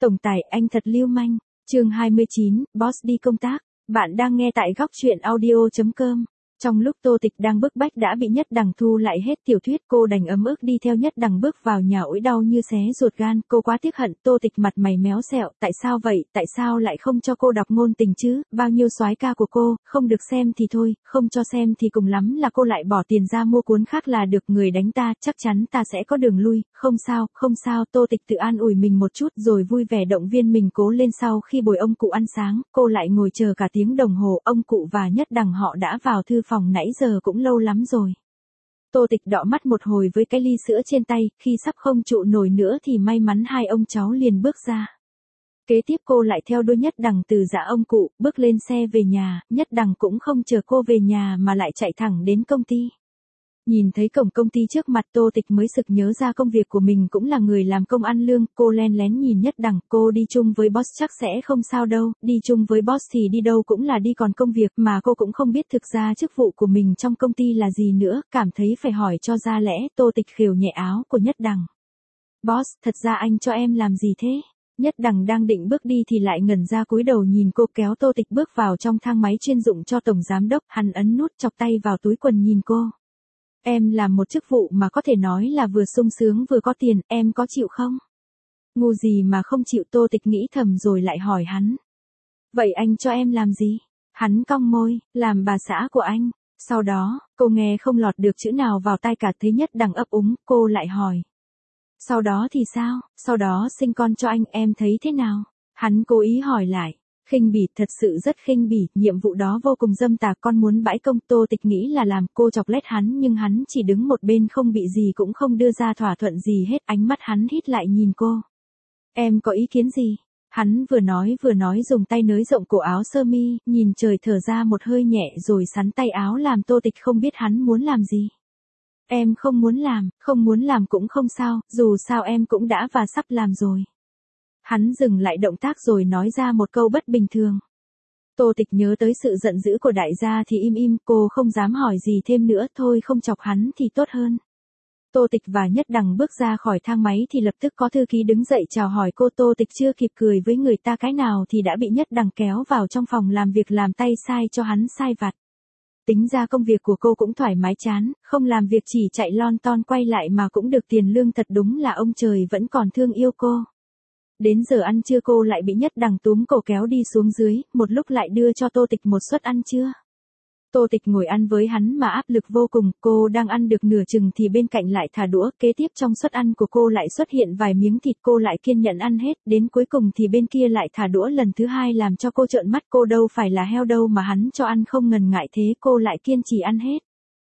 Tổng tài, anh thật lưu manh. Chương 29, Boss đi công tác. Bạn đang nghe tại góc truyện audio.com. Trong lúc Tô Tịch đang bức bách đã bị Nhất Đằng thu lại hết tiểu thuyết, cô đành ấm ức đi theo Nhất Đằng bước vào nhà ối đau như xé ruột gan. Cô quá tiếc hận. Tô Tịch mặt mày méo xẹo, tại sao vậy, tại sao lại không cho cô đọc ngôn tình chứ, bao nhiêu soái ca của cô, không được xem thì thôi, không cho xem thì cùng lắm là cô lại bỏ tiền ra mua cuốn khác là được, người đánh ta, chắc chắn ta sẽ có đường lui, không sao, không sao. Tô Tịch tự an ủi mình một chút rồi vui vẻ động viên mình cố lên. Sau khi bồi ông cụ ăn sáng, cô lại ngồi chờ cả tiếng đồng hồ, ông cụ và Nhất Đằng họ đã vào thư phòng nãy giờ cũng lâu lắm rồi. Tô Tịch đọ mắt một hồi với cái ly sữa trên tay, khi sắp không trụ nổi nữa thì may mắn hai ông cháu liền bước ra. Kế tiếp cô lại theo đuôi Nhất Đằng từ dã ông cụ, bước lên xe về nhà. Nhất Đằng cũng không chờ cô về nhà mà lại chạy thẳng đến công ty. Nhìn thấy cổng công ty trước mặt, Tô Tịch mới sực nhớ ra công việc của mình cũng là người làm công ăn lương. Cô len lén nhìn Nhất Đằng, cô đi chung với boss chắc sẽ không sao đâu, đi chung với boss thì đi đâu cũng là đi, còn công việc mà cô cũng không biết thực ra chức vụ của mình trong công ty là gì nữa, cảm thấy phải hỏi cho ra lẽ. Tô Tịch khều nhẹ áo của Nhất Đằng. Boss, thật ra anh cho em làm gì thế? Nhất Đằng đang định bước đi thì lại ngẩn ra cúi đầu nhìn cô, kéo Tô Tịch bước vào trong thang máy chuyên dụng cho tổng giám đốc. Hắn ấn nút, chọc tay vào túi quần nhìn cô. Em làm một chức vụ mà có thể nói là vừa sung sướng vừa có tiền, em có chịu không? Ngu gì mà không chịu, Tô Tịch nghĩ thầm rồi lại hỏi hắn. Vậy anh cho em làm gì? Hắn cong môi, làm bà xã của anh. Sau đó, cô nghe không lọt được chữ nào vào tai cả, thấy Nhất Đằng ấp úng, cô lại hỏi. Sau đó thì sao? Sau đó sinh con cho anh, em thấy thế nào? Hắn cố ý hỏi lại. Khinh bỉ, thật sự rất khinh bỉ, nhiệm vụ đó vô cùng dâm tà, con muốn bãi công. Tô Tịch nghĩ là làm, cô chọc lét hắn nhưng hắn chỉ đứng một bên không bị gì cũng không đưa ra thỏa thuận gì hết. Ánh mắt hắn hít lại nhìn cô. Em có ý kiến gì? Hắn vừa nói dùng tay nới rộng cổ áo sơ mi, nhìn trời thở ra một hơi nhẹ rồi sắn tay áo làm. Tô Tịch không biết hắn muốn làm gì. Em không muốn làm cũng không sao, dù sao em cũng đã và sắp làm rồi. Hắn dừng lại động tác rồi nói ra một câu bất bình thường. Tô Tịch nhớ tới sự giận dữ của đại gia thì im, cô không dám hỏi gì thêm nữa, thôi không chọc hắn thì tốt hơn. Tô Tịch và Nhất Đằng bước ra khỏi thang máy thì lập tức có thư ký đứng dậy chào hỏi cô. Tô Tịch chưa kịp cười với người ta cái nào thì đã bị Nhất Đằng kéo vào trong phòng làm việc làm tay sai cho hắn sai vặt. Tính ra công việc của cô cũng thoải mái chán, không làm việc chỉ chạy lon ton quay lại mà cũng được tiền lương, thật đúng là ông trời vẫn còn thương yêu cô. Đến giờ ăn trưa cô lại bị Nhất Đằng túm cổ kéo đi xuống dưới, một lúc lại đưa cho Tô Tịch một suất ăn trưa. Tô Tịch ngồi ăn với hắn mà áp lực vô cùng, cô đang ăn được nửa chừng thì bên cạnh lại thả đũa, kế tiếp trong suất ăn của cô lại xuất hiện vài miếng thịt, cô lại kiên nhẫn ăn hết, đến cuối cùng thì bên kia lại thả đũa lần thứ hai làm cho cô trợn mắt, cô đâu phải là heo đâu mà hắn cho ăn không ngần ngại thế, cô lại kiên trì ăn hết.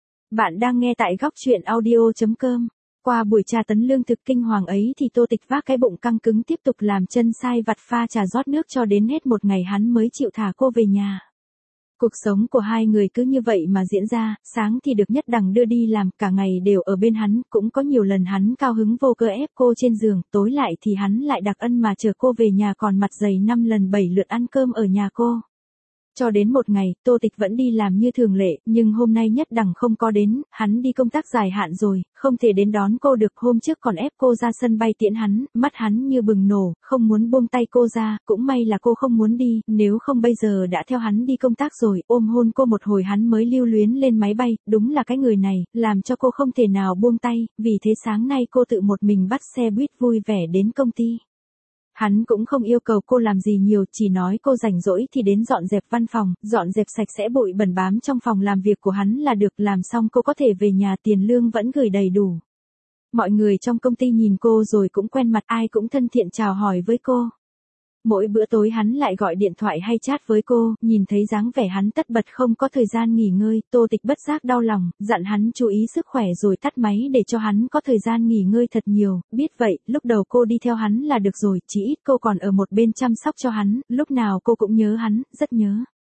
Bạn đang nghe tại góc truyện audio.com. Qua buổi tra tấn lương thực kinh hoàng ấy thì Tô Tịch vác cái bụng căng cứng tiếp tục làm chân sai vặt, pha trà rót nước cho đến hết một ngày hắn mới chịu thả cô về nhà. Cuộc sống của hai người cứ như vậy mà diễn ra, sáng thì được Nhất Đằng đưa đi làm, cả ngày đều ở bên hắn, cũng có nhiều lần hắn cao hứng vô cớ ép cô trên giường, tối lại thì hắn lại đặc ân mà chờ cô về nhà còn mặt dày 5 lần 7 lượt ăn cơm ở nhà cô. Cho đến một ngày, Tô Tịch vẫn đi làm như thường lệ, nhưng hôm nay Nhất Đằng không có đến, hắn đi công tác dài hạn rồi, không thể đến đón cô được, hôm trước còn ép cô ra sân bay tiễn hắn, mắt hắn như bừng nổ, không muốn buông tay cô ra, cũng may là cô không muốn đi, nếu không bây giờ đã theo hắn đi công tác rồi, ôm hôn cô một hồi hắn mới lưu luyến lên máy bay, đúng là cái người này, làm cho cô không thể nào buông tay, vì thế sáng nay cô tự một mình bắt xe buýt vui vẻ đến công ty. Hắn cũng không yêu cầu cô làm gì nhiều, chỉ nói cô rảnh rỗi thì đến dọn dẹp văn phòng, dọn dẹp sạch sẽ bụi bẩn bám trong phòng làm việc của hắn là được, làm xong cô có thể về nhà, tiền lương vẫn gửi đầy đủ. Mọi người trong công ty nhìn cô rồi cũng quen mặt, ai cũng thân thiện chào hỏi với cô. Mỗi bữa tối hắn lại gọi điện thoại hay chat với cô, nhìn thấy dáng vẻ hắn tất bật không có thời gian nghỉ ngơi, Tô Tịch bất giác đau lòng, dặn hắn chú ý sức khỏe rồi tắt máy để cho hắn có thời gian nghỉ ngơi thật nhiều, biết vậy, lúc đầu cô đi theo hắn là được rồi, chỉ ít cô còn ở một bên chăm sóc cho hắn, lúc nào cô cũng nhớ hắn, rất nhớ.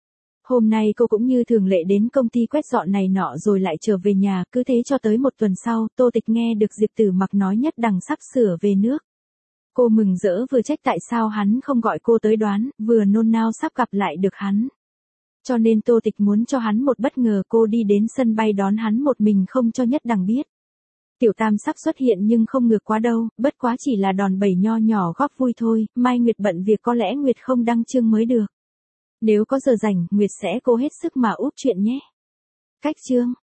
Hôm nay cô cũng như thường lệ đến công ty quét dọn này nọ rồi lại trở về nhà, cứ thế cho tới một tuần sau, Tô Tịch nghe được Diệp Tử Mặc nói Nhất Đằng sắp sửa về nước. Cô mừng rỡ vừa trách tại sao hắn không gọi cô tới đoán, vừa nôn nao sắp gặp lại được hắn. Cho nên Tô Tịch muốn cho hắn một bất ngờ, cô đi đến sân bay đón hắn một mình không cho Nhất Đằng biết. Tiểu tam sắp xuất hiện nhưng không ngược quá đâu, bất quá chỉ là đòn bẩy nho nhỏ góp vui thôi, Mai Nguyệt bận việc có lẽ Nguyệt không đăng chương mới được. Nếu có giờ rảnh, Nguyệt sẽ cố hết sức mà úp chuyện nhé. Cách chương